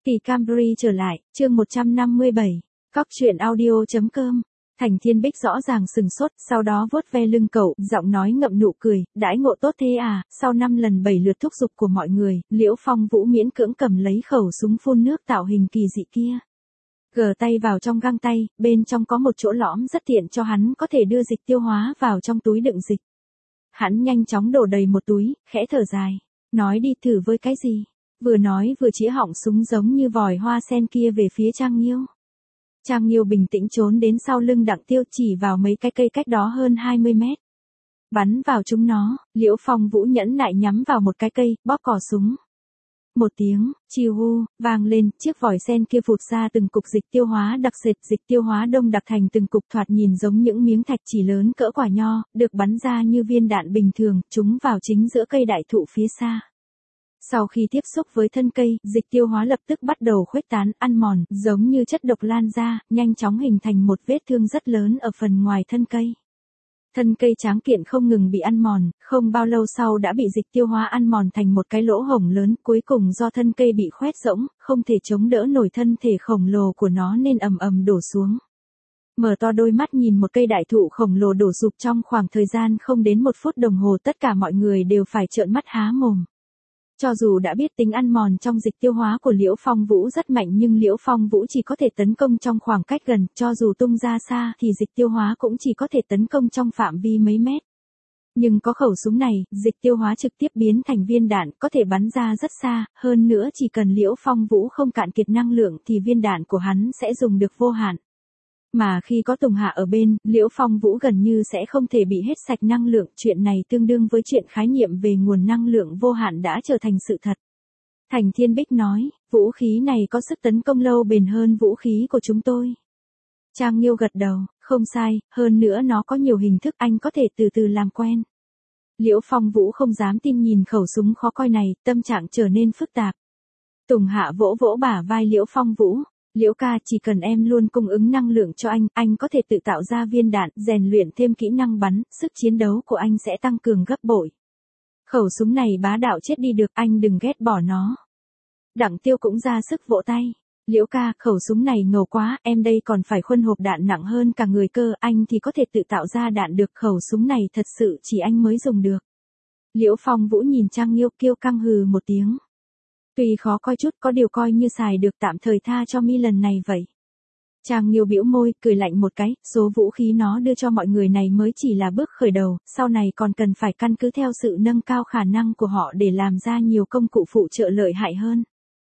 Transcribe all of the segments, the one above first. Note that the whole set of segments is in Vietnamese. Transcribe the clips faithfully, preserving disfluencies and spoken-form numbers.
Kỳ Camry trở lại, chương một trăm năm mươi bảy, cóc truyện audio.com. Thành Thiên Bích rõ ràng sừng sốt, sau đó vuốt ve lưng cậu, giọng nói ngậm nụ cười, đãi ngộ tốt thế à, sau năm lần bảy lượt thúc giục của mọi người, Liễu Phong Vũ miễn cưỡng cầm lấy khẩu súng phun nước tạo hình kỳ dị kia. Gờ tay vào trong găng tay, bên trong có một chỗ lõm rất tiện cho hắn có thể đưa dịch tiêu hóa vào trong túi đựng dịch. Hắn nhanh chóng đổ đầy một túi, khẽ thở dài, nói đi thử với cái gì. Vừa nói vừa chĩa họng súng giống như vòi hoa sen kia về phía Trang Nghiêu. Trang Nghiêu bình tĩnh trốn đến sau lưng Đặng Tiêu chỉ vào mấy cái cây cách đó hơn hai mươi mét. Bắn vào chúng nó, Liễu Phong Vũ nhẫn nại nhắm vào một cái cây, bóp cò súng. Một tiếng, chiu hu, vang lên, chiếc vòi sen kia phụt ra từng cục dịch tiêu hóa đặc sệt, dịch tiêu hóa đông đặc thành từng cục thoạt nhìn giống những miếng thạch chỉ lớn cỡ quả nho, được bắn ra như viên đạn bình thường, trúng vào chính giữa cây đại thụ phía xa. Sau khi tiếp xúc với thân cây, dịch tiêu hóa lập tức bắt đầu khuếch tán, ăn mòn, giống như chất độc lan ra, nhanh chóng hình thành một vết thương rất lớn ở phần ngoài thân cây. Thân cây tráng kiện không ngừng bị ăn mòn, không bao lâu sau đã bị dịch tiêu hóa ăn mòn thành một cái lỗ hổng lớn, cuối cùng do thân cây bị khoét rỗng, không thể chống đỡ nổi thân thể khổng lồ của nó nên ầm ầm đổ xuống. Mở to đôi mắt nhìn một cây đại thụ khổng lồ đổ sụp trong khoảng thời gian không đến một phút đồng hồ, tất cả mọi người đều phải trợn mắt há mồm. Cho dù đã biết tính ăn mòn trong dịch tiêu hóa của Liễu Phong Vũ rất mạnh nhưng Liễu Phong Vũ chỉ có thể tấn công trong khoảng cách gần, cho dù tung ra xa thì dịch tiêu hóa cũng chỉ có thể tấn công trong phạm vi mấy mét. Nhưng có khẩu súng này, dịch tiêu hóa trực tiếp biến thành viên đạn, có thể bắn ra rất xa, hơn nữa chỉ cần Liễu Phong Vũ không cạn kiệt năng lượng thì viên đạn của hắn sẽ dùng được vô hạn. Mà khi có Tùng Hạ ở bên, Liễu Phong Vũ gần như sẽ không thể bị hết sạch năng lượng, chuyện này tương đương với chuyện khái niệm về nguồn năng lượng vô hạn đã trở thành sự thật. Thành Thiên Bích nói, vũ khí này có sức tấn công lâu bền hơn vũ khí của chúng tôi. Trang Nghiêu gật đầu, không sai, hơn nữa nó có nhiều hình thức, anh có thể từ từ làm quen. Liễu Phong Vũ không dám tin nhìn khẩu súng khó coi này, tâm trạng trở nên phức tạp. Tùng Hạ vỗ vỗ bả vai Liễu Phong Vũ. Liễu ca, chỉ cần em luôn cung ứng năng lượng cho anh, anh có thể tự tạo ra viên đạn, rèn luyện thêm kỹ năng bắn, sức chiến đấu của anh sẽ tăng cường gấp bội. Khẩu súng này bá đạo chết đi được, anh đừng ghét bỏ nó. Đặng Tiêu cũng ra sức vỗ tay. Liễu ca, khẩu súng này ngầu quá, em đây còn phải khuân hộp đạn nặng hơn cả người cơ, anh thì có thể tự tạo ra đạn được, khẩu súng này thật sự chỉ anh mới dùng được. Liễu Phong Vũ nhìn Trang Nghiêu kiêu căng hừ một tiếng. Tuy khó coi chút, có điều coi như xài được, tạm thời tha cho mi lần này vậy. Trang Nghiêu bĩu môi, cười lạnh một cái, số vũ khí nó đưa cho mọi người này mới chỉ là bước khởi đầu, sau này còn cần phải căn cứ theo sự nâng cao khả năng của họ để làm ra nhiều công cụ phụ trợ lợi hại hơn.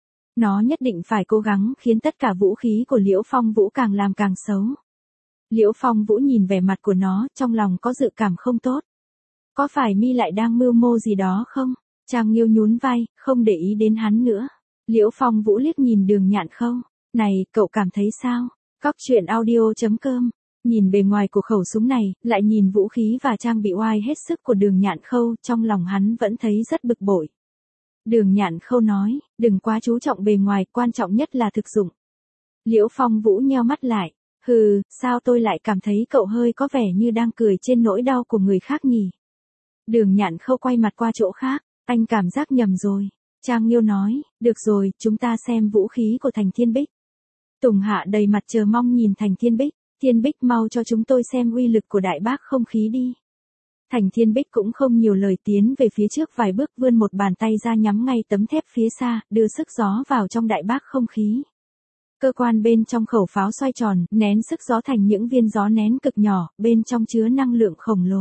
Nó nhất định phải cố gắng khiến tất cả vũ khí của Liễu Phong Vũ càng làm càng xấu. Liễu Phong Vũ nhìn vẻ mặt của nó, trong lòng có dự cảm không tốt. Có phải mi lại đang mưu mô gì đó không? Trang Nghiêu nhún vai, không để ý đến hắn nữa. Liễu Phong Vũ liếc nhìn Đường Nhạn Khâu. Này, cậu cảm thấy sao? Cóc truyện audio.com. Nhìn bề ngoài của khẩu súng này, lại nhìn vũ khí và trang bị oai hết sức của Đường Nhạn Khâu, trong lòng hắn vẫn thấy rất bực bội. Đường Nhạn Khâu nói, đừng quá chú trọng bề ngoài, quan trọng nhất là thực dụng. Liễu Phong Vũ nheo mắt lại. Hừ, sao tôi lại cảm thấy cậu hơi có vẻ như đang cười trên nỗi đau của người khác nhỉ? Đường Nhạn Khâu quay mặt qua chỗ khác. Anh cảm giác nhầm rồi. Trang Nghiêu nói, được rồi, chúng ta xem vũ khí của Thành Thiên Bích. Tùng Hạ đầy mặt chờ mong nhìn Thành Thiên Bích. Thiên Bích mau cho chúng tôi xem uy lực của đại bác không khí đi. Thành Thiên Bích cũng không nhiều lời, tiến về phía trước vài bước, vươn một bàn tay ra nhắm ngay tấm thép phía xa, đưa sức gió vào trong đại bác không khí. Cơ quan bên trong khẩu pháo xoay tròn, nén sức gió thành những viên gió nén cực nhỏ, bên trong chứa năng lượng khổng lồ.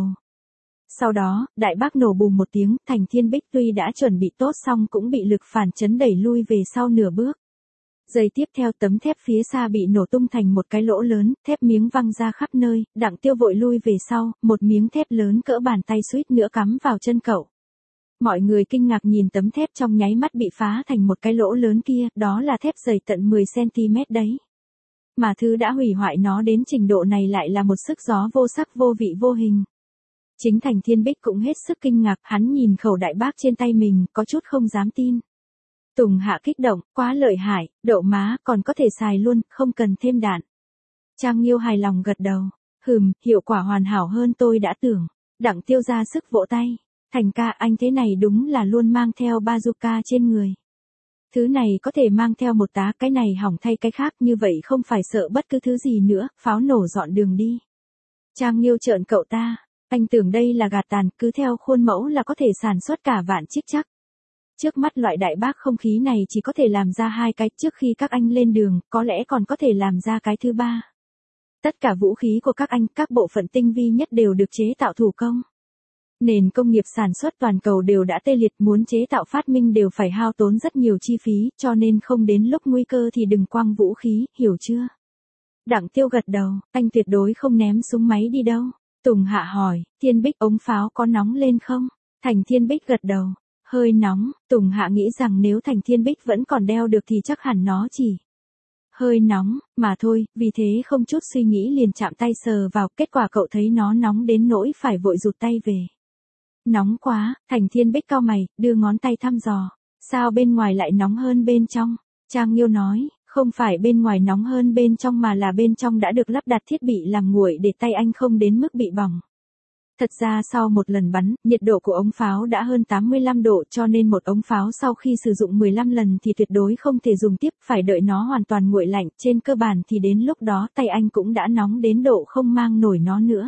Sau đó, đại bác nổ bùm một tiếng, Thành Thiên Bích tuy đã chuẩn bị tốt xong cũng bị lực phản chấn đẩy lui về sau nửa bước. Giây tiếp theo tấm thép phía xa bị nổ tung thành một cái lỗ lớn, thép miếng văng ra khắp nơi, Đặng Tiêu vội lui về sau, một miếng thép lớn cỡ bàn tay suýt nữa cắm vào chân cậu. Mọi người kinh ngạc nhìn tấm thép trong nháy mắt bị phá thành một cái lỗ lớn kia, đó là thép dày tận mười xăng ti mét đấy. Mà thứ đã hủy hoại nó đến trình độ này lại là một sức gió vô sắc vô vị vô hình. Chính Thành Thiên Bích cũng hết sức kinh ngạc, hắn nhìn khẩu đại bác trên tay mình, có chút không dám tin. Tùng Hạ kích động, quá lợi hại, đậu má, còn có thể xài luôn, không cần thêm đạn. Trang Nghiêu hài lòng gật đầu, hừm, hiệu quả hoàn hảo hơn tôi đã tưởng. Đặng Tiêu ra sức vỗ tay, Thành ca, anh thế này đúng là luôn mang theo bazooka trên người. Thứ này có thể mang theo một tá, cái này hỏng thay cái khác, như vậy không phải sợ bất cứ thứ gì nữa, pháo nổ dọn đường đi. Trang Nghiêu trợn cậu ta, anh tưởng đây là gạt tàn, cứ theo khuôn mẫu là có thể sản xuất cả vạn chiếc chắc. Trước mắt loại đại bác không khí này chỉ có thể làm ra hai cái, trước khi các anh lên đường, có lẽ còn có thể làm ra cái thứ ba. Tất cả vũ khí của các anh, các bộ phận tinh vi nhất đều được chế tạo thủ công. Nền công nghiệp sản xuất toàn cầu đều đã tê liệt, muốn chế tạo phát minh đều phải hao tốn rất nhiều chi phí, cho nên không đến lúc nguy cơ thì đừng quăng vũ khí, hiểu chưa? Đặng Tiêu gật đầu, anh tuyệt đối không ném súng máy đi đâu. Tùng Hạ hỏi, Thiên Bích ống pháo có nóng lên không? Thành Thiên Bích gật đầu, hơi nóng. Tùng Hạ nghĩ rằng nếu Thành Thiên Bích vẫn còn đeo được thì chắc hẳn nó chỉ hơi nóng, mà thôi, vì thế không chút suy nghĩ liền chạm tay sờ vào, kết quả cậu thấy nó nóng đến nỗi phải vội rụt tay về. Nóng quá, Thành Thiên Bích cau mày, đưa ngón tay thăm dò. Sao bên ngoài lại nóng hơn bên trong? Trang Nghiêu nói, không phải bên ngoài nóng hơn bên trong mà là bên trong đã được lắp đặt thiết bị làm nguội để tay anh không đến mức bị bỏng. Thật ra sau một lần bắn, nhiệt độ của ống pháo đã hơn tám mươi lăm độ, cho nên một ống pháo sau khi sử dụng mười lăm lần thì tuyệt đối không thể dùng tiếp, phải đợi nó hoàn toàn nguội lạnh, trên cơ bản thì đến lúc đó tay anh cũng đã nóng đến độ không mang nổi nó nữa.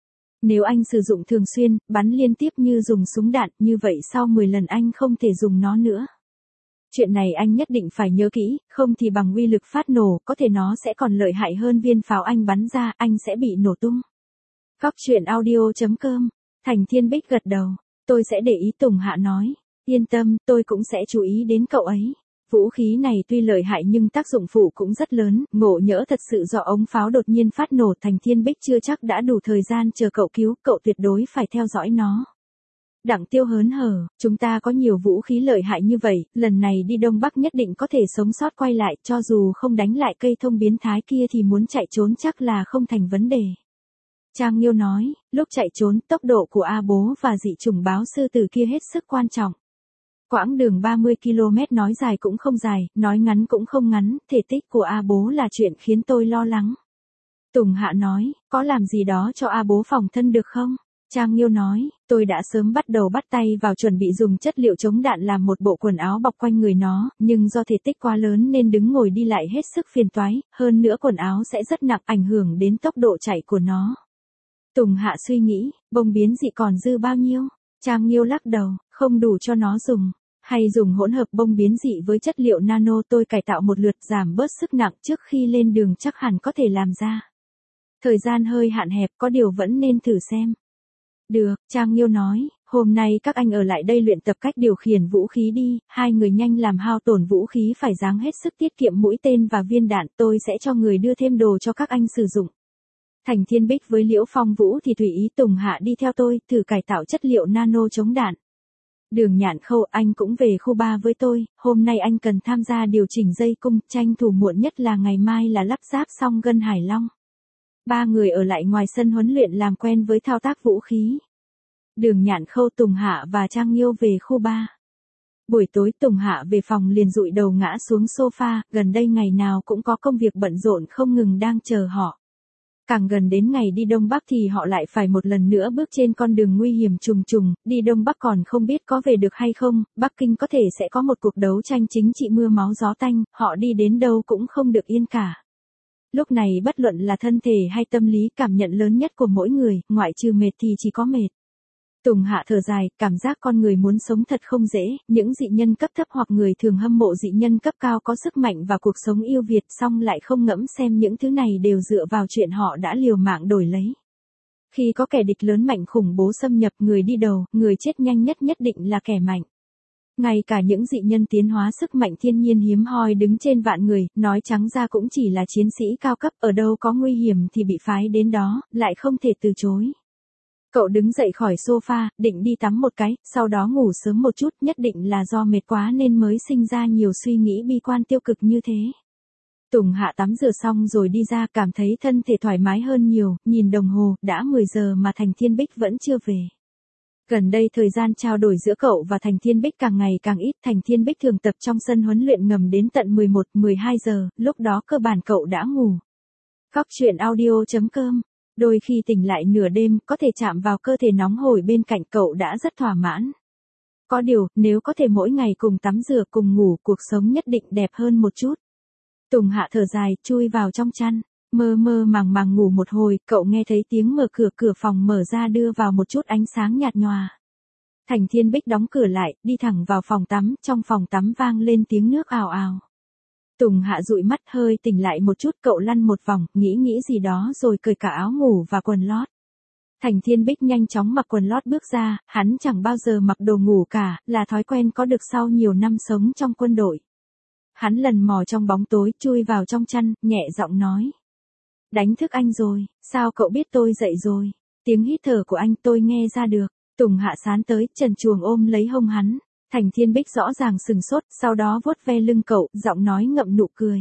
Nếu anh sử dụng thường xuyên, bắn liên tiếp như dùng súng đạn, như vậy sau mười lần anh không thể dùng nó nữa. Chuyện này anh nhất định phải nhớ kỹ, không thì bằng uy lực phát nổ, có thể nó sẽ còn lợi hại hơn viên pháo anh bắn ra, anh sẽ bị nổ tung. Góc truyện audio chấm com, Thành Thiên Bích gật đầu, tôi sẽ để ý. Tùng Hạ nói, yên tâm, tôi cũng sẽ chú ý đến cậu ấy. Vũ khí này tuy lợi hại nhưng tác dụng phụ cũng rất lớn, ngộ nhỡ thật sự do ống pháo đột nhiên phát nổ, Thành Thiên Bích chưa chắc đã đủ thời gian chờ cậu cứu, cậu tuyệt đối phải theo dõi nó. Đặng Tiêu hớn hở, chúng ta có nhiều vũ khí lợi hại như vậy, lần này đi Đông Bắc nhất định có thể sống sót quay lại, cho dù không đánh lại cây thông biến thái kia thì muốn chạy trốn chắc là không thành vấn đề. Trang Nghiêu nói, lúc chạy trốn, tốc độ của A Bố và dị chủng báo sư tử kia hết sức quan trọng. Quãng đường ba mươi ki lô mét nói dài cũng không dài, nói ngắn cũng không ngắn, thể tích của A Bố là chuyện khiến tôi lo lắng. Tùng Hạ nói, có làm gì đó cho A Bố phòng thân được không? Trang Nghiêu nói, tôi đã sớm bắt đầu bắt tay vào chuẩn bị dùng chất liệu chống đạn làm một bộ quần áo bọc quanh người nó, nhưng do thể tích quá lớn nên đứng ngồi đi lại hết sức phiền toái, hơn nữa quần áo sẽ rất nặng, ảnh hưởng đến tốc độ chạy của nó. Tùng Hạ suy nghĩ, bông biến dị còn dư bao nhiêu? Trang Nghiêu lắc đầu, không đủ cho nó dùng. Hay dùng hỗn hợp bông biến dị với chất liệu nano, tôi cải tạo một lượt giảm bớt sức nặng trước khi lên đường chắc hẳn có thể làm ra. Thời gian hơi hạn hẹp, có điều vẫn nên thử xem. Được, Trang Nghiêu nói, hôm nay các anh ở lại đây luyện tập cách điều khiển vũ khí đi, hai người nhanh làm hao tổn vũ khí phải dáng hết sức tiết kiệm mũi tên và viên đạn, tôi sẽ cho người đưa thêm đồ cho các anh sử dụng. Thành Thiên Bích với Liễu Phong Vũ thì tùy ý. Tùng Hạ đi theo tôi, thử cải tạo chất liệu nano chống đạn. Đường Nhạn Khâu, anh cũng về khu ba với tôi, hôm nay anh cần tham gia điều chỉnh dây cung, tranh thủ muộn nhất là ngày mai là lắp ráp xong gân Hải Long. Ba người ở lại ngoài sân huấn luyện làm quen với thao tác vũ khí. Đường Nhạn Khâu, Tùng Hạ và Trang Nghiêu về khu ba. Buổi tối Tùng Hạ về phòng liền dụi đầu ngã xuống sofa, gần đây ngày nào cũng có công việc bận rộn không ngừng đang chờ họ. Càng gần đến ngày đi Đông Bắc thì họ lại phải một lần nữa bước trên con đường nguy hiểm trùng trùng, đi Đông Bắc còn không biết có về được hay không, Bắc Kinh có thể sẽ có một cuộc đấu tranh chính trị mưa máu gió tanh, họ đi đến đâu cũng không được yên cả. Lúc này bất luận là thân thể hay tâm lý, cảm nhận lớn nhất của mỗi người, ngoại trừ mệt thì chỉ có mệt. Tùng Hạ thở dài, cảm giác con người muốn sống thật không dễ, những dị nhân cấp thấp hoặc người thường hâm mộ dị nhân cấp cao có sức mạnh và cuộc sống yêu Việt, song lại không ngẫm xem những thứ này đều dựa vào chuyện họ đã liều mạng đổi lấy. Khi có kẻ địch lớn mạnh khủng bố xâm nhập, người đi đầu, người chết nhanh nhất nhất định là kẻ mạnh. Ngay cả những dị nhân tiến hóa sức mạnh thiên nhiên hiếm hoi đứng trên vạn người, nói trắng ra cũng chỉ là chiến sĩ cao cấp, ở đâu có nguy hiểm thì bị phái đến đó, lại không thể từ chối. Cậu đứng dậy khỏi sofa, định đi tắm một cái, sau đó ngủ sớm một chút, nhất định là do mệt quá nên mới sinh ra nhiều suy nghĩ bi quan tiêu cực như thế. Tùng Hạ tắm rửa xong rồi đi ra, cảm thấy thân thể thoải mái hơn nhiều, nhìn đồng hồ, đã mười giờ mà Thành Thiên Bích vẫn chưa về. Gần đây thời gian trao đổi giữa cậu và Thành Thiên Bích càng ngày càng ít, Thành Thiên Bích thường tập trong sân huấn luyện ngầm đến tận mười một, mười hai giờ, lúc đó cơ bản cậu đã ngủ. Góc truyện audio chấm com. Đôi khi tỉnh lại nửa đêm, có thể chạm vào cơ thể nóng hổi bên cạnh cậu đã rất thỏa mãn. có điều, nếu có thể mỗi ngày cùng tắm rửa cùng ngủ, cuộc sống nhất định đẹp hơn một chút. Tùng Hạ thở dài, chui vào trong chăn, mơ mơ màng màng ngủ một hồi, cậu nghe thấy tiếng mở cửa, cửa phòng mở ra đưa vào một chút ánh sáng nhạt nhòa. Thành Thiên Bích đóng cửa lại, đi thẳng vào phòng tắm, trong phòng tắm vang lên tiếng nước ào ào. Tùng Hạ dụi mắt hơi tỉnh lại một chút, cậu lăn một vòng, nghĩ nghĩ gì đó rồi cởi cả áo ngủ và quần lót. Thành Thiên Bích nhanh chóng mặc quần lót bước ra, hắn chẳng bao giờ mặc đồ ngủ cả, là thói quen có được sau nhiều năm sống trong quân đội. Hắn lần mò trong bóng tối, chui vào trong chăn, nhẹ giọng nói. Đánh thức anh rồi, sao cậu biết tôi dậy rồi? Tiếng hít thở của anh tôi nghe ra được. Tùng Hạ sán tới, trần truồng ôm lấy hông hắn. Thành Thiên Bích rõ ràng sừng sốt, sau đó vuốt ve lưng cậu, giọng nói ngậm nụ cười.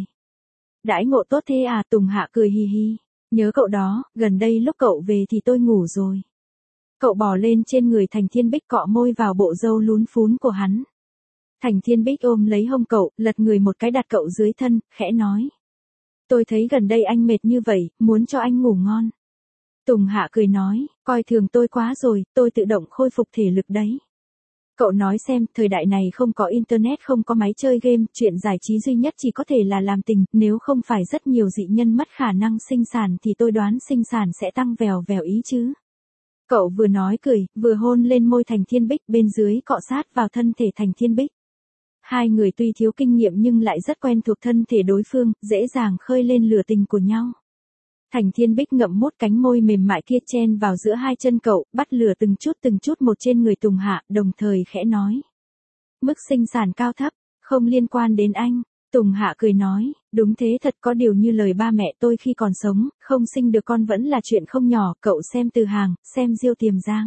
Đãi ngộ tốt thế à? Tùng Hạ cười hì hì. Nhớ cậu đó, gần đây lúc cậu về thì tôi ngủ rồi. Cậu bò lên trên người Thành Thiên Bích, cọ môi vào bộ râu lún phún của hắn. Thành Thiên Bích ôm lấy hông cậu, lật người một cái đặt cậu dưới thân, khẽ nói. Tôi thấy gần đây anh mệt như vậy, muốn cho anh ngủ ngon. Tùng Hạ cười nói, coi thường tôi quá rồi, tôi tự động khôi phục thể lực đấy. Cậu nói xem, thời đại này không có internet, không có máy chơi game, chuyện giải trí duy nhất chỉ có thể là làm tình, nếu không phải rất nhiều dị nhân mất khả năng sinh sản thì tôi đoán sinh sản sẽ tăng vèo vèo ý chứ. Cậu vừa nói cười, vừa hôn lên môi Thành Thiên Bích, bên dưới cọ sát vào thân thể Thành Thiên Bích. Hai người tuy thiếu kinh nghiệm nhưng lại rất quen thuộc thân thể đối phương, dễ dàng khơi lên lửa tình của nhau. Thành Thiên Bích ngậm mút cánh môi mềm mại kia chen vào giữa hai chân cậu, bắt lửa từng chút từng chút một trên người Tùng Hạ, đồng thời khẽ nói. Mức sinh sản cao thấp, không liên quan đến anh. Tùng Hạ cười nói, đúng thế, thật, có điều như lời ba mẹ tôi khi còn sống, không sinh được con vẫn là chuyện không nhỏ, cậu xem Từ Hàng, xem Diêu Tiềm Giang.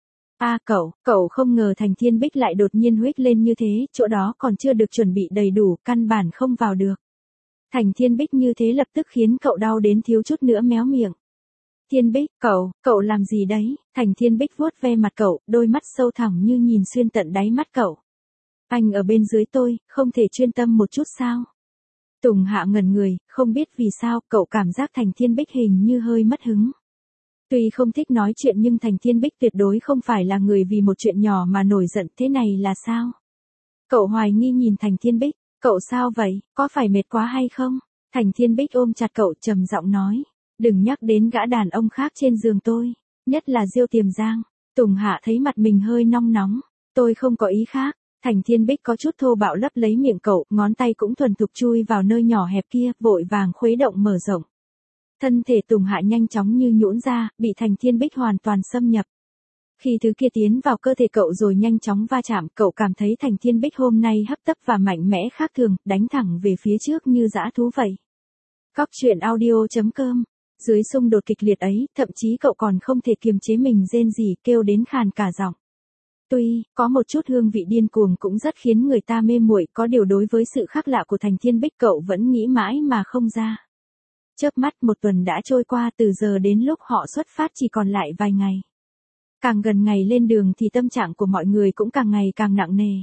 A à, cậu, cậu không ngờ Thành Thiên Bích lại đột nhiên huých lên như thế, chỗ đó còn chưa được chuẩn bị đầy đủ, căn bản không vào được. Thành Thiên Bích như thế lập tức khiến cậu đau đến thiếu chút nữa méo miệng. Thiên Bích, cậu, cậu làm gì đấy? Thành Thiên Bích vuốt ve mặt cậu, đôi mắt sâu thẳm như nhìn xuyên tận đáy mắt cậu. Anh ở bên dưới tôi, không thể chuyên tâm một chút sao? Tùng Hạ ngẩn người, không biết vì sao, cậu cảm giác Thành Thiên Bích hình như hơi mất hứng. Tuy không thích nói chuyện nhưng Thành Thiên Bích tuyệt đối không phải là người vì một chuyện nhỏ mà nổi giận, thế này là sao? Cậu hoài nghi nhìn Thành Thiên Bích, cậu sao vậy, có phải mệt quá hay không? Thành Thiên Bích ôm chặt cậu trầm giọng nói, đừng nhắc đến gã đàn ông khác trên giường tôi, nhất là Diêu Tiềm Giang. Tùng Hạ thấy mặt mình hơi nong nóng, tôi không có ý khác. Thành Thiên Bích có chút thô bạo lấp lấy miệng cậu, ngón tay cũng thuần thục chui vào nơi nhỏ hẹp kia, vội vàng khuấy động mở rộng. Thân thể Tùng Hạ nhanh chóng như nhũn ra, bị Thành Thiên Bích hoàn toàn xâm nhập. Khi thứ kia tiến vào cơ thể cậu rồi nhanh chóng va chạm, cậu cảm thấy Thành Thiên Bích hôm nay hấp tấp và mạnh mẽ khác thường, đánh thẳng về phía trước như dã thú vậy. Cóc truyện audio chấm com. Dưới xung đột kịch liệt ấy, thậm chí cậu còn không thể kiềm chế mình rên rỉ, kêu đến khàn cả giọng. Tuy, có một chút hương vị điên cuồng cũng rất khiến người ta mê muội, có điều đối với sự khác lạ của Thành Thiên Bích cậu vẫn nghĩ mãi mà không ra. Chớp mắt một tuần đã trôi qua, từ giờ đến lúc họ xuất phát chỉ còn lại vài ngày. Càng gần ngày lên đường thì tâm trạng của mọi người cũng càng ngày càng nặng nề.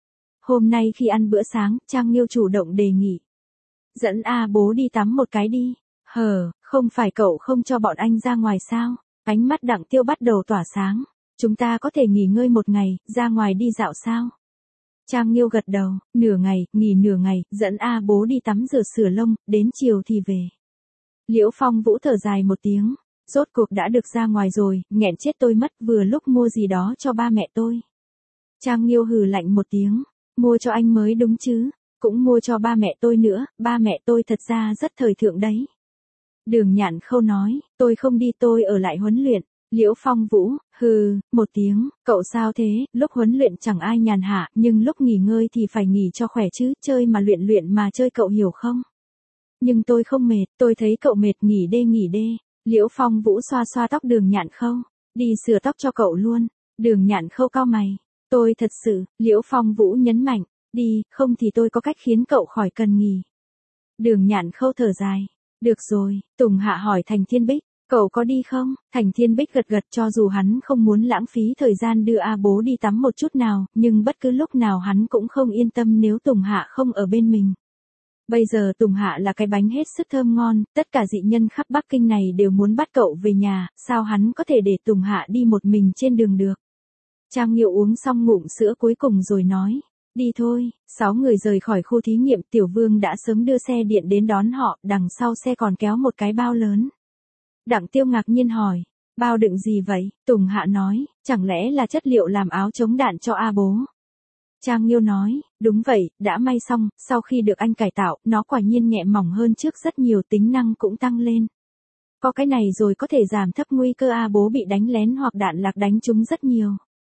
Hôm nay khi ăn bữa sáng, Trang Nghiêu chủ động đề nghị. Dẫn A bố đi tắm một cái đi. Hờ, không phải cậu không cho bọn anh ra ngoài sao? Ánh mắt Đặng Tiêu bắt đầu tỏa sáng. Chúng ta có thể nghỉ ngơi một ngày, ra ngoài đi dạo sao? Trang Nghiêu gật đầu, nửa ngày, nghỉ nửa ngày, dẫn A bố đi tắm rửa sửa lông, đến chiều thì về. Liễu Phong Vũ thở dài một tiếng. Rốt cuộc đã được ra ngoài rồi, nghẹn chết tôi mất, vừa lúc mua gì đó cho ba mẹ tôi. Trang Nghiêu hừ lạnh một tiếng, mua cho anh mới đúng chứ, cũng mua cho ba mẹ tôi nữa, ba mẹ tôi thật ra rất thời thượng đấy. Đường Nhạn Khâu nói, tôi không đi, tôi ở lại huấn luyện. Liễu Phong Vũ, hừ, một tiếng, cậu sao thế, lúc huấn luyện chẳng ai nhàn hạ, nhưng lúc nghỉ ngơi thì phải nghỉ cho khỏe chứ, chơi mà luyện luyện mà chơi, cậu hiểu không? Nhưng tôi không mệt, tôi thấy cậu mệt, nghỉ đê nghỉ đê. Liễu Phong Vũ xoa xoa tóc Đường Nhạn Khâu, đi sửa tóc cho cậu luôn. Đường Nhạn Khâu cau mày, tôi thật sự, Liễu Phong Vũ nhấn mạnh, đi, không thì tôi có cách khiến cậu khỏi cần nghỉ. Đường Nhạn Khâu thở dài, được rồi. Tùng Hạ hỏi Thành Thiên Bích, cậu có đi không? Thành Thiên Bích gật gật, cho dù hắn không muốn lãng phí thời gian đưa A bố đi tắm một chút nào, nhưng bất cứ lúc nào hắn cũng không yên tâm nếu Tùng Hạ không ở bên mình. Bây giờ Tùng Hạ là cái bánh hết sức thơm ngon, tất cả dị nhân khắp Bắc Kinh này đều muốn bắt cậu về nhà, sao hắn có thể để Tùng Hạ đi một mình trên đường được. Trang Nghiêu uống xong ngụm sữa cuối cùng rồi nói. Đi thôi, sáu người rời khỏi khu thí nghiệm, Tiểu Vương đã sớm đưa xe điện đến đón họ, đằng sau xe còn kéo một cái bao lớn. Đặng Tiêu ngạc nhiên hỏi, bao đựng gì vậy? Tùng Hạ nói, chẳng lẽ là chất liệu làm áo chống đạn cho A Bố? Trang Nghiêu nói, đúng vậy, đã may xong, sau khi được anh cải tạo, nó quả nhiên nhẹ mỏng hơn trước rất nhiều, tính năng cũng tăng lên. Có cái này rồi có thể giảm thấp nguy cơ A Bố bị đánh lén hoặc đạn lạc đánh trúng rất nhiều.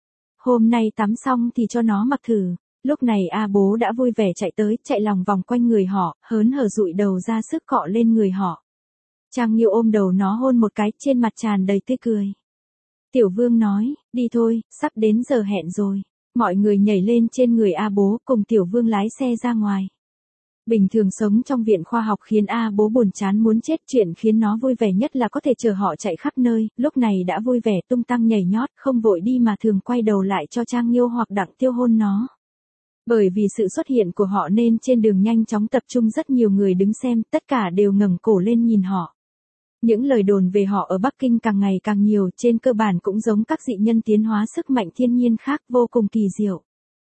Hôm nay tắm xong thì cho nó mặc thử. Lúc này A Bố đã vui vẻ chạy tới, chạy lòng vòng quanh người họ, hớn hở dụi đầu ra sức cọ lên người họ. Trang Nghiêu ôm đầu nó hôn một cái, trên mặt tràn đầy tươi cười. Tiểu Vương nói, đi thôi, sắp đến giờ hẹn rồi. Mọi người nhảy lên trên người A Bố, cùng Tiểu Vương lái xe ra ngoài. Bình thường sống trong viện khoa học khiến A Bố buồn chán muốn chết, chuyện khiến nó vui vẻ nhất là có thể chở họ chạy khắp nơi, lúc này đã vui vẻ tung tăng nhảy nhót, không vội đi mà thường quay đầu lại cho Trang Nghiêu hoặc Đặng Tiêu hôn nó. Bởi vì sự xuất hiện của họ nên trên đường nhanh chóng tập trung rất nhiều người đứng xem, tất cả đều ngẩng cổ lên nhìn họ. Những lời đồn về họ ở Bắc Kinh càng ngày càng nhiều, trên cơ bản cũng giống các dị nhân tiến hóa sức mạnh thiên nhiên khác, vô cùng kỳ diệu.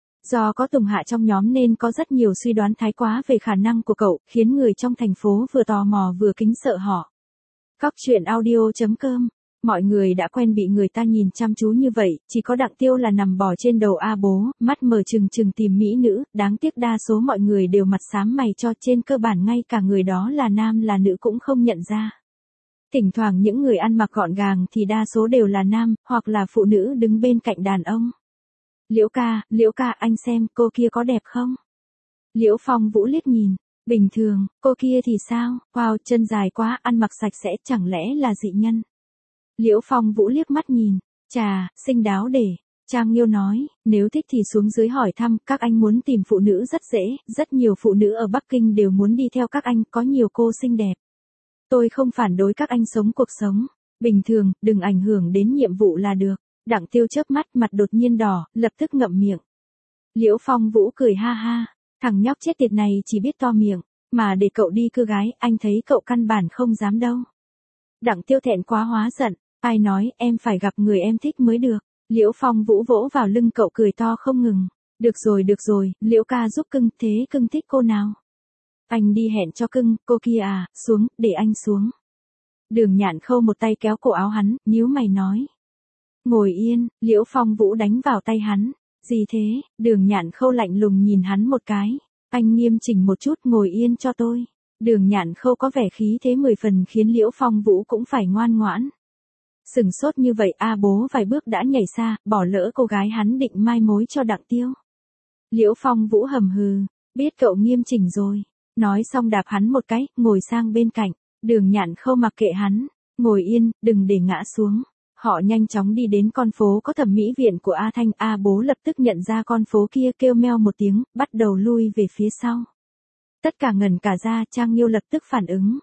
Do có Tùng Hạ trong nhóm nên có rất nhiều suy đoán thái quá về khả năng của cậu, khiến người trong thành phố vừa tò mò vừa kính sợ họ. Cóc truyện audio chấm com. Mọi người đã quen bị người ta nhìn chăm chú như vậy, chỉ có Đặng Tiêu là nằm bò trên đầu A Bố, mắt mở trừng trừng tìm mỹ nữ, đáng tiếc đa số mọi người đều mặt xám mày cho, trên cơ bản ngay cả người đó là nam là nữ cũng không nhận ra. Thỉnh thoảng những người ăn mặc gọn gàng thì đa số đều là nam, hoặc là phụ nữ đứng bên cạnh đàn ông. Liễu ca, Liễu ca, anh xem, cô kia có đẹp không? Liễu Phong Vũ liếc nhìn, bình thường, cô kia thì sao? Wow, chân dài quá, ăn mặc sạch sẽ, chẳng lẽ là dị nhân? Liễu Phong Vũ liếc mắt nhìn, chà, xinh đáo để. Trang Nghiêu nói, nếu thích thì xuống dưới hỏi thăm, các anh muốn tìm phụ nữ rất dễ, rất nhiều phụ nữ ở Bắc Kinh đều muốn đi theo các anh, có nhiều cô xinh đẹp. Tôi không phản đối các anh sống cuộc sống bình thường, đừng ảnh hưởng đến nhiệm vụ là được. Đặng Tiêu chớp mắt, mặt đột nhiên đỏ, lập tức ngậm miệng. Liễu Phong Vũ cười ha ha, thằng nhóc chết tiệt này chỉ biết to miệng, mà để cậu đi cưa gái, anh thấy cậu căn bản không dám đâu. Đặng Tiêu thẹn quá hóa giận, ai nói em phải gặp người em thích mới được. Liễu Phong Vũ vỗ vào lưng cậu cười to không ngừng. Được rồi được rồi, Liễu ca giúp cưng, thế cưng thích cô nào? Anh đi hẹn cho cưng, cô kia à, xuống, để anh xuống. Đường Nhạn Khâu một tay kéo cổ áo hắn, nhíu mày nói. Ngồi yên, Liễu Phong Vũ đánh vào tay hắn. Gì thế? Đường Nhạn Khâu lạnh lùng nhìn hắn một cái. Anh nghiêm chỉnh một chút, ngồi yên cho tôi. Đường Nhạn Khâu có vẻ khí thế mười phần khiến Liễu Phong Vũ cũng phải ngoan ngoãn. Sừng sốt như vậy, A Bố vài bước đã nhảy xa, bỏ lỡ cô gái hắn định mai mối cho Đặng Tiêu. Liễu Phong Vũ hầm hừ, biết cậu nghiêm chỉnh rồi. Nói xong đạp hắn một cái, ngồi sang bên cạnh. Đường Nhạn Khâu mặc kệ hắn, ngồi yên, đừng để ngã xuống. Họ nhanh chóng đi đến con phố có thẩm mỹ viện của A Thanh. A Bố lập tức nhận ra con phố kia, kêu meo một tiếng, bắt đầu lui về phía sau. Tất cả ngẩn cả ra, Trang Nghiêu lập tức phản ứng.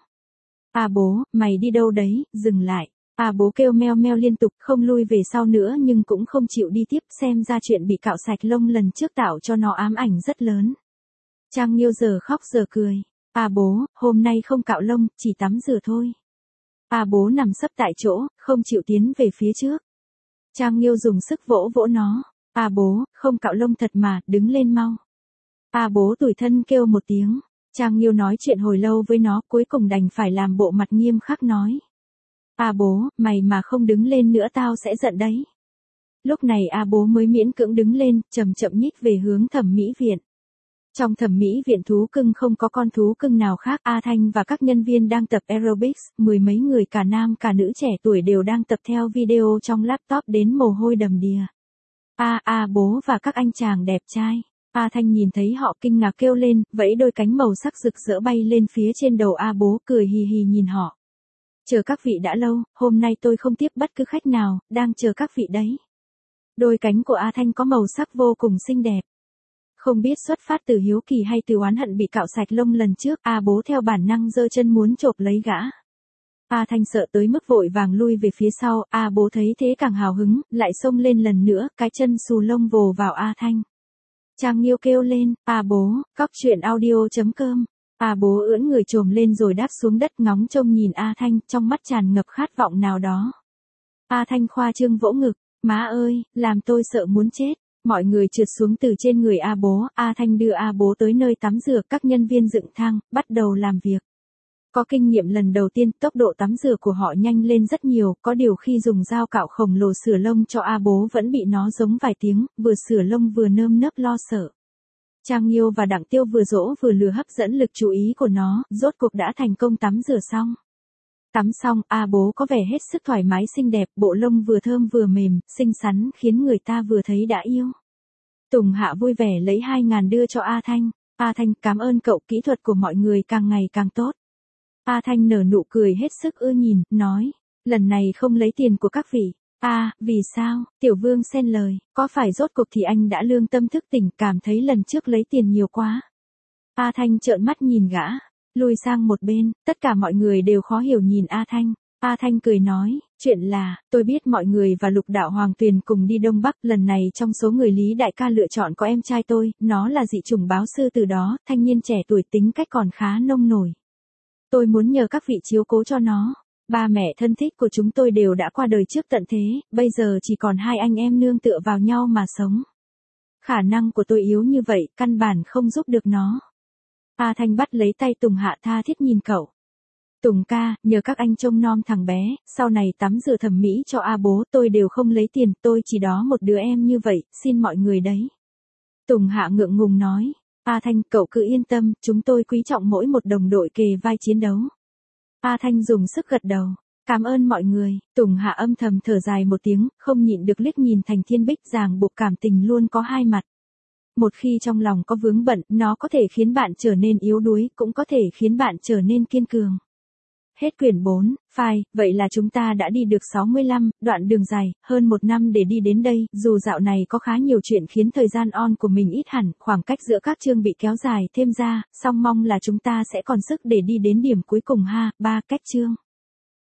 A Bố, mày đi đâu đấy, dừng lại. A Bố kêu meo meo liên tục, không lui về sau nữa nhưng cũng không chịu đi tiếp, xem ra chuyện bị cạo sạch lông lần trước tạo cho nó ám ảnh rất lớn. Trang Nghiêu giờ khóc giờ cười. A Bố, hôm nay không cạo lông, chỉ tắm rửa thôi. A Bố nằm sấp tại chỗ, không chịu tiến về phía trước. Trang Nghiêu dùng sức vỗ vỗ nó. A Bố, không cạo lông thật mà, đứng lên mau. A Bố tủi thân kêu một tiếng. Trang Nghiêu nói chuyện hồi lâu với nó, cuối cùng đành phải làm bộ mặt nghiêm khắc nói. A Bố, mày mà không đứng lên nữa tao sẽ giận đấy. Lúc này A Bố mới miễn cưỡng đứng lên, chậm chậm nhích về hướng thẩm mỹ viện. Trong thẩm mỹ viện thú cưng không có con thú cưng nào khác, A Thanh và các nhân viên đang tập aerobics, mười mấy người cả nam cả nữ trẻ tuổi đều đang tập theo video trong laptop đến mồ hôi đầm đìa. A A Bố và các anh chàng đẹp trai. A Thanh nhìn thấy họ kinh ngạc kêu lên, vẫy đôi cánh màu sắc rực rỡ bay lên phía trên đầu A Bố, cười hì hì nhìn họ. Chờ các vị đã lâu, hôm nay tôi không tiếp bất cứ khách nào, đang chờ các vị đấy. Đôi cánh của A Thanh có màu sắc vô cùng xinh đẹp. Không biết xuất phát từ hiếu kỳ hay từ oán hận bị cạo sạch lông lần trước, A Bố theo bản năng giơ chân muốn chộp lấy gã. A Thanh sợ tới mức vội vàng lui về phía sau, A Bố thấy thế càng hào hứng, lại xông lên lần nữa, cái chân xù lông vồ vào A Thanh. Trang Nghiêu kêu lên, A Bố, cóc truyện audio chấm com. A Bố ưỡn người trồm lên rồi đáp xuống đất, ngóng trông nhìn A Thanh, trong mắt tràn ngập khát vọng nào đó. A Thanh khoa trương vỗ ngực, Má ơi, làm tôi sợ muốn chết. Mọi người trượt xuống từ trên người A Bố, A Thanh đưa A Bố tới nơi tắm rửa, các nhân viên dựng thang, bắt đầu làm việc. Có kinh nghiệm lần đầu tiên, tốc độ tắm rửa của họ nhanh lên rất nhiều, có điều khi dùng dao cạo khổng lồ sửa lông cho A Bố vẫn bị nó giống vài tiếng, vừa sửa lông vừa nơm nớp lo sợ. Trang Nghiêu và Đặng Tiêu vừa dỗ vừa lừa hấp dẫn lực chú ý của nó, rốt cuộc đã thành công tắm rửa xong. Tắm xong, A Bố có vẻ hết sức thoải mái xinh đẹp, bộ lông vừa thơm vừa mềm, xinh xắn khiến người ta vừa thấy đã yêu. Tùng Hạ vui vẻ lấy hai ngàn đưa cho A Thanh. A Thanh, cảm ơn cậu, kỹ thuật của mọi người càng ngày càng tốt. A Thanh nở nụ cười hết sức ưa nhìn, nói, lần này không lấy tiền của các vị. A, à, vì sao? Tiểu Vương xen lời, có phải rốt cuộc thì anh đã lương tâm thức tỉnh, cảm thấy lần trước lấy tiền nhiều quá. A Thanh trợn mắt nhìn gã, lùi sang một bên, tất cả mọi người đều khó hiểu nhìn A Thanh. A Thanh cười nói, chuyện là, tôi biết mọi người và Lục Đạo Hoàng Tuyền cùng đi Đông Bắc, lần này trong số người Lý đại ca lựa chọn có em trai tôi, nó là dị chủng báo sư từ đó, thanh niên trẻ tuổi tính cách còn khá nông nổi. Tôi muốn nhờ các vị chiếu cố cho nó. Ba mẹ thân thích của chúng tôi đều đã qua đời trước tận thế, bây giờ chỉ còn hai anh em nương tựa vào nhau mà sống. Khả năng của tôi yếu như vậy, căn bản không giúp được nó. A Thanh bắt lấy tay Tùng Hạ tha thiết nhìn cậu. Tùng ca, nhờ các anh trông nom thằng bé, sau này tắm rửa thẩm mỹ cho A Bố, tôi đều không lấy tiền, tôi chỉ đó một đứa em như vậy, xin mọi người đấy. Tùng Hạ ngượng ngùng nói, A Thanh, cậu cứ yên tâm, chúng tôi quý trọng mỗi một đồng đội kề vai chiến đấu. A Thanh dùng sức gật đầu, cảm ơn mọi người. Tùng Hạ âm thầm thở dài một tiếng, không nhịn được liếc nhìn Thành Thiên Bích, ràng buộc cảm tình luôn có hai mặt. Một khi trong lòng có vướng bận, nó có thể khiến bạn trở nên yếu đuối, cũng có thể khiến bạn trở nên kiên cường. Hết quyển bốn, file, vậy là chúng ta đã đi được sáu mươi lăm, đoạn đường dài, hơn một năm để đi đến đây, dù dạo này có khá nhiều chuyện khiến thời gian on của mình ít hẳn, khoảng cách giữa các chương bị kéo dài thêm ra, song mong là chúng ta sẽ còn sức để đi đến điểm cuối cùng ha, ba cách chương.